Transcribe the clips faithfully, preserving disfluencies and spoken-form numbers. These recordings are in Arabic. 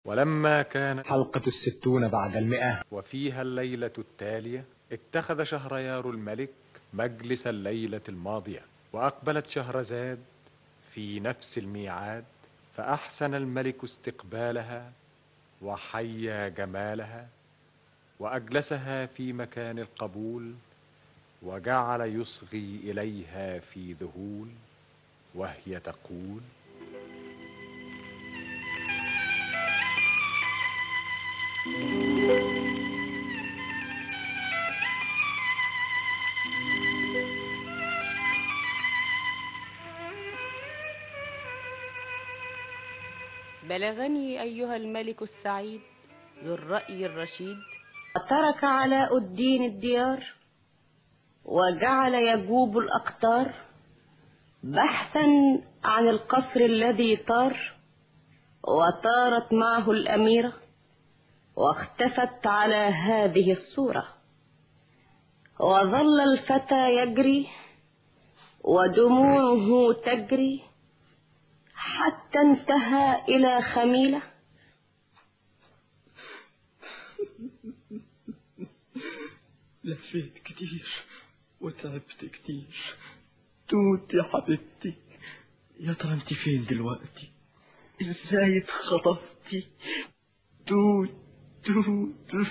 ولما كان حلقة الستون بعد المئة وفيها الليلة التالية، اتخذ شهريار الملك مجلس الليلة الماضية، وأقبلت شهرزاد في نفس الميعاد، فأحسن الملك استقبالها وحيا جمالها، وأجلسها في مكان القبول، وجعل يصغي إليها في ذهول وهي تقول: بلغني أيها الملك السعيد ذو الرأي الرشيد، ترك علاء الدين الديار وجعل يجوب الأقطار بحثا عن القصر الذي طار، وطارت معه الأميرة واختفت على هذه الصورة. وظل الفتى يجري ودموعه تجري حتى انتهى إلى خميلة. لفيت كتير وتعبت كتير، توت يا حبيبتي، يا ترى انت فين دلوقتي؟ ازاي اتخطفتي؟ توت توت.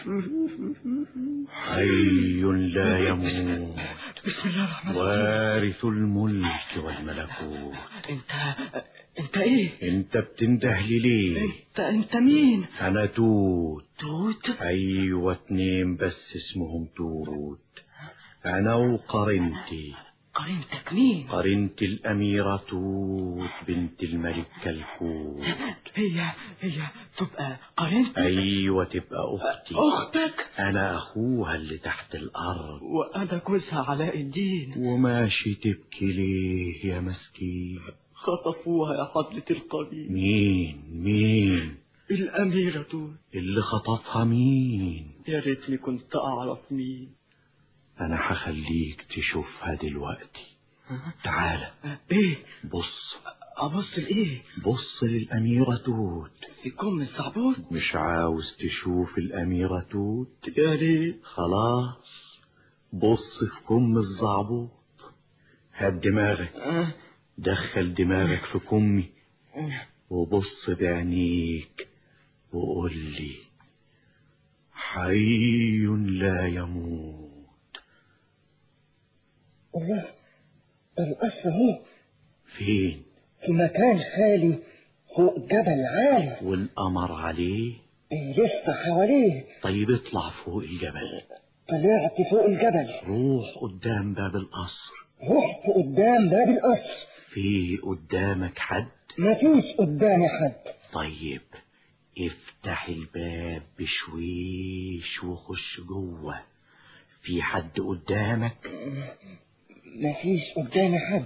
حي لا يموت، بسم الله الرحمن الرحيم، وارث الملك والملكوت. انت انت ايه؟ انت بتنده لي ليه؟ انت انت مين؟ انا توت. توت؟ ايوه اتنين بس اسمهم توت، انا وقرنتي. قرنتك مين؟ قرنت الاميرة توت بنت الملك كلكوت. هي هي تبقى قرنتي؟ ايوه تبقى اختي. اختك؟ انا اخوها اللي تحت الارض، وانا جوزها علاء الدين. وماشي تبكي ليه يا مسكين؟ خطفوها يا حضرة القرين. مين مين؟ الأميرة توت. اللي خطفها مين؟ يا ريتني كنت أعرف مين. أنا هخليك تشوفها دلوقتي. تعالى. إيه؟ بص. أبص لإيه؟ بص للأميرة توت في كم الزعبوط. مش عاوز تشوف الأميرة توت؟ يا ريت. خلاص بص في كم الزعبوط. هات دماغك. أه. دخل دماغك في كمي وبص بعينيك وقول لي: حي لا يموت. الله، القصر هو فين؟ في مكان خالي فوق جبل عالي، والقمر عليه بيلف حواليه. طيب اطلع فوق الجبل. طلعت فوق الجبل. روح قدام باب القصر. رحت قدام باب القصر. في قدامك حد؟ مفيش قدامي حد. طيب افتح الباب بشويش وخش جوه. في حد قدامك؟ مفيش قدامي حد.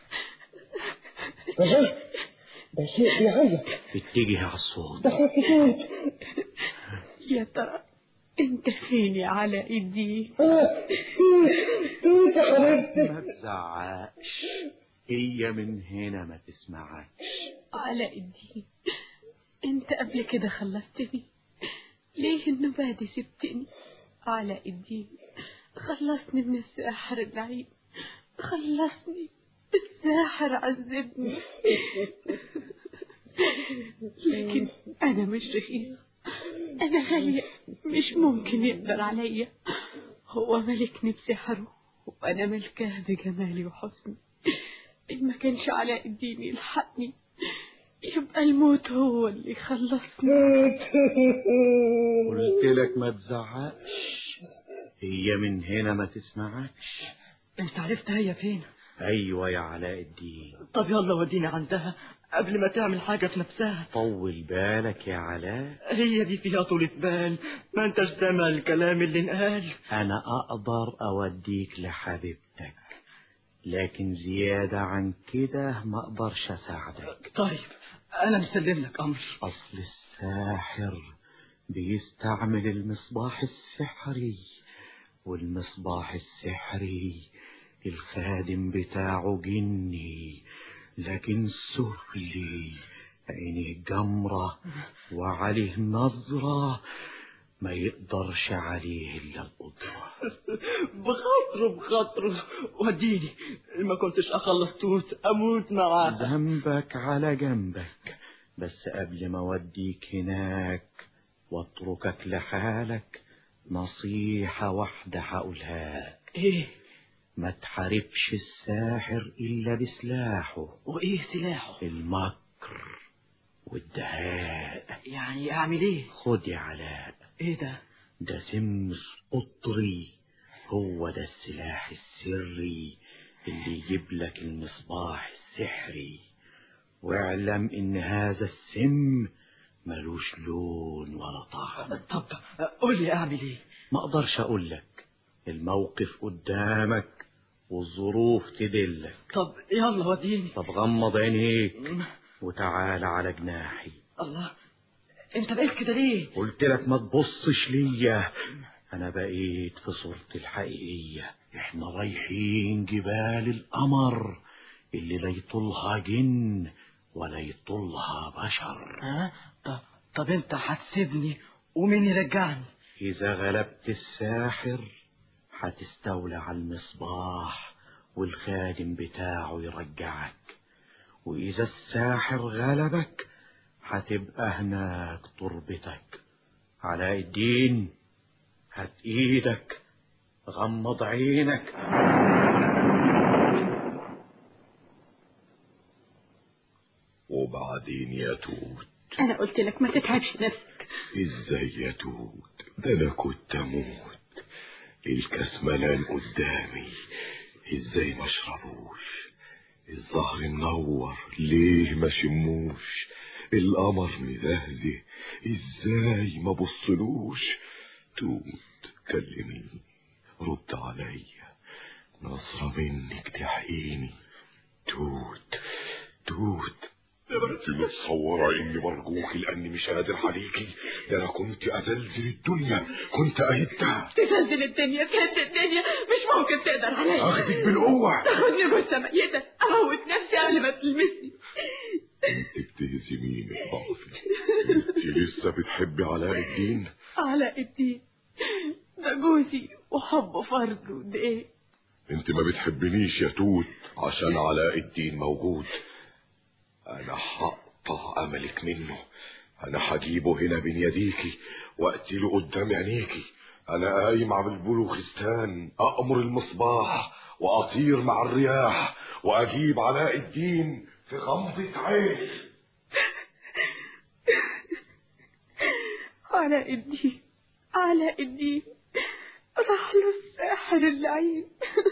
ده ده شيء بيعيط. اتجه على الصوت. ده خسكوت. يا ترى انت فين يا علاء الدين؟ اه توت توت يا حبيبتي. ما تزعقش، هي من هنا ما تسمعكش. علاء الدين، انت قبل كده خلصتني، ليه النوبة دي سبتني؟ علاء الدين، خلصني من الساحر اللعين، خلصني، الساحر عذبني. لكن انا مش رخيصة، انا غالية، مش ممكن يقدر عليا. هو ملكني بسحره وانا ملكاه بجمالي وحسني. إن ما كانش علاء الدين يلحقني يبقى الموت هو اللي يخلصني. قلت لك ما تزعقش، هي من هنا ما تسمعكش. انت عرفت هي فين؟ ايوه يا علاء الدين. طب يلا ودينا عندها قبل ما تعمل حاجة في نفسها. طول بالك يا علاء، هي دي فيها طولة بال، ما انتش سامع الكلام اللي انقال. انا اقدر اوديك لحبيبتك، لكن زيادة عن كده ما اقدرش اساعدك. طيب انا مسلم لك امر. اصل الساحر بيستعمل المصباح السحري، والمصباح السحري الخادم بتاعه جني لكن سفلي عينيه جمرة وعليه نظرة ما يقدرش عليه إلا القدرة. بخاطره بخاطره وديني، ما كنتش أخلص توت أموت معاه. ذنبك على جنبك، بس قبل ما أوديك هناك واتركك لحالك نصيحة واحدة هقولها. إيه؟ ما تحاربش الساحر إلا بسلاحه. وإيه سلاحه؟ المكر والدهاء. يعني أعمل إيه؟ خد يا علاء. إيه ده؟ ده سمس قطري، هو ده السلاح السري اللي يجيب لك المصباح السحري. واعلم إن هذا السم ملوش لون ولا طعم. طب قول لي أعمل إيه؟ ما أقدرش أقول لك، الموقف قدامك والظروف تدلك. طب يلا وديني. طب غمض عينيك وتعال على جناحي. الله، انت بقيت كده ليه؟ قلت لك ما تبصش ليا، انا بقيت في صورتي الحقيقية. احنا رايحين جبال القمر اللي لا يطولها جن ولا يطولها بشر. ها؟ طب, طب انت هتسيبني ومين يرجعني؟ اذا غلبت الساحر هتستولى على المصباح والخادم بتاعه يرجعك، واذا الساحر غلبك هتبقى هناك تربتك. علاء الدين، هات ايدك، غمض عينك. وبعدين يا توت؟ انا قلت لك ما تتعبش نفسك. ازاي يا توت؟ ده انا كنت اموت. الكاس ملان قدامي، ازاي ما اشربوش؟ الظهر منور، ليه ما شموش؟ القمر مزهزه، ازاي ما بصلوش؟ توت كلميني، رد عليا، نظرة منك تحقيني. توت توت، انت متصورة اني برجوكي لاني مش قادر عليكي؟ ده انا كنت ازلزل الدنيا، كنت اهدها. تزلزل الدنيا، تهد الدنيا، مش ممكن تقدر عليا. اخدك بالقوة، تاخدني جثة ميتة، اموت نفسي قبل ما تلمسني. انت بتهزميني بضعفي. انت لسه بتحبي علاء الدين؟ علاء الدين ده جوزي وحبه فرض ودقيق. انت ما بتحبنيش يا توت عشان علاء الدين موجود. انا هقطع املك منه، انا هجيبه هنا بين يديكي واقتله قدام عينيكي. انا قايم على البلوخستان، اامر المصباح واطير مع الرياح واجيب علاء الدين في غمضة عين. علاء الدين، علاء الدين راح له الساحر اللعين.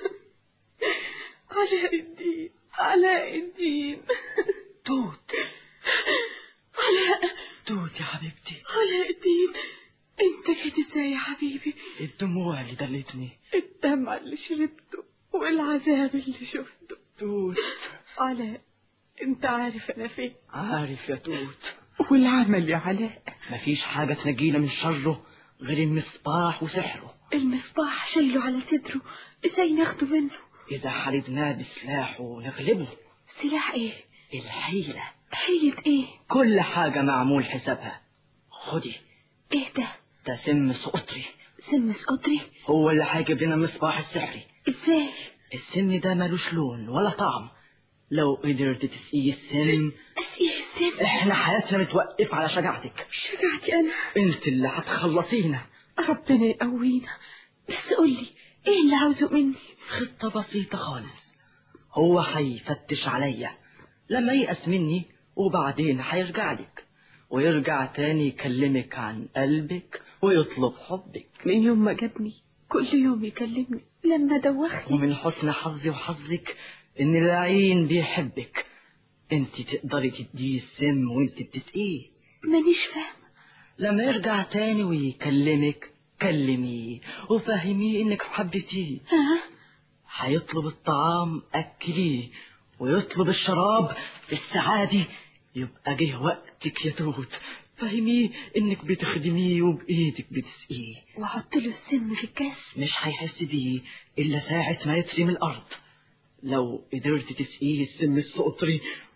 علاء الدين، علاء الدين. توت، علاء، توت يا حبيبتي. علاء الدين، انت كده ازاي يا حبيبي؟ الدموع اللي دلتني، الدمع اللي شربته والعذاب اللي شفته. توت. علاء، انت عارف انا فين؟ عارف يا توت. والعمل يا علاء؟ مفيش حاجة تنجينا من شره غير المصباح وسحره. المصباح شله على صدره، ازاي ناخده منه؟ إذا حاربناه بسلاحه نغلبه. سلاح ايه؟ الحيلة. حيلة ايه؟ كل حاجة معمول حسابها. خدي. ايه ده؟ ده سم سقطري. سم سقطري؟ هو اللي هيجيب لنا المصباح السحري. ازاي؟ السم ده ملوش لون ولا طعم، لو قدرت تسقيه السم. اسقيه السم؟ احنا حياتنا متوقف على شجاعتك. شجاعتي انا؟ انت اللي هتخلصينا. ربنا يقوينا. بس قولي ايه اللي عاوزه مني؟ خطة بسيطة خالص. هو هيفتش عليا لما ييأس مني، وبعدين هيرجع لك ويرجع تاني يكلمك عن قلبك ويطلب حبك. من يوم ما جابني كل يوم يكلمني لما دوخني. ومن حسن حظي وحظك ان العين بيحبك. انت تقدري تديه السم وانت بتسقيه. مانيش فاهمة. لما يرجع تاني ويكلمك كلميه وفهميه انك حبيتيه. ها؟ هيطلب الطعام اكليه، ويطلب الشراب في السعادة. يبقى جه وقتك يا توت، فهميه انك بتخدميه وبايدك بتسقيه. واحط له السم في الكاس؟ مش هيحس بيه الا ساعة ما يتري من الارض. لو قدرت تسقيه السم السقطري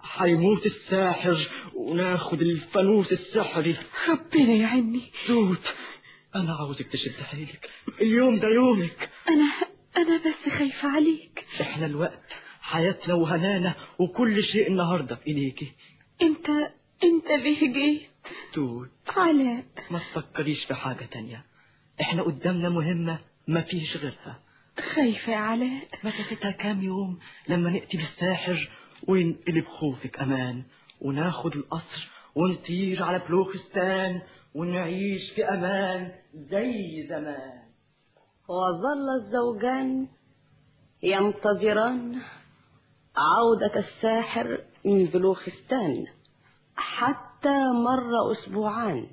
حيموت الساحر وناخد الفانوس السحري. ربنا يعيني. توت انا عاوزك تشد حيلك، اليوم ده يومك. انا انا بس خايفة عليك. احنا الوقت حياتنا وهنانا وكل شيء النهارده في ايديكي. انت انت ليه جيت؟ توت علاء ما تفكريش في حاجة تانية، احنا قدامنا مهمة ما فيش غيرها. خايفة يا علاء. مسافتها كام يوم لما نقتل الساحر وينقلب خوفك امان، وناخد القصر ونطير على بلوخستان ونعيش في امان زي زمان. وظل الزوجان ينتظران عودة الساحر من بلوخستان حتى مر أسبوعان.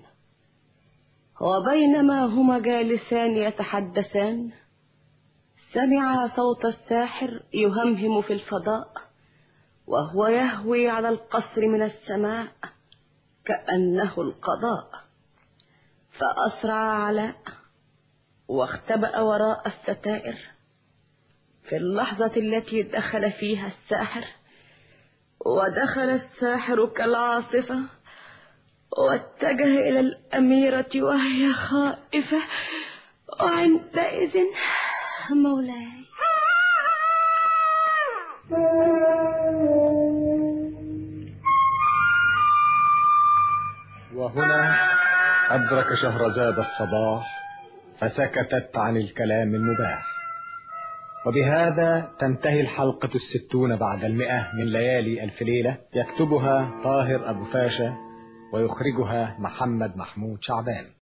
وبينما هما جالسان يتحدثان سمع صوت الساحر يهمهم في الفضاء وهو يهوي على القصر من السماء كأنه القضاء. فأسرع علاء واختبأ وراء الستائر. في اللحظة التي دخل فيها الساحر ودخل الساحر كالعاصفة واتجه إلى الأميرة وهي خائفة. وعندئذ مولاي وهنا أدرك شهرزاد الصباح فسكتت عن الكلام المباح. وبهذا تنتهي الحلقة الستون بعد المئة من ليالي ألف ليلة، يكتبها طاهر أبو فاشا ويخرجها محمد محمود شعبان.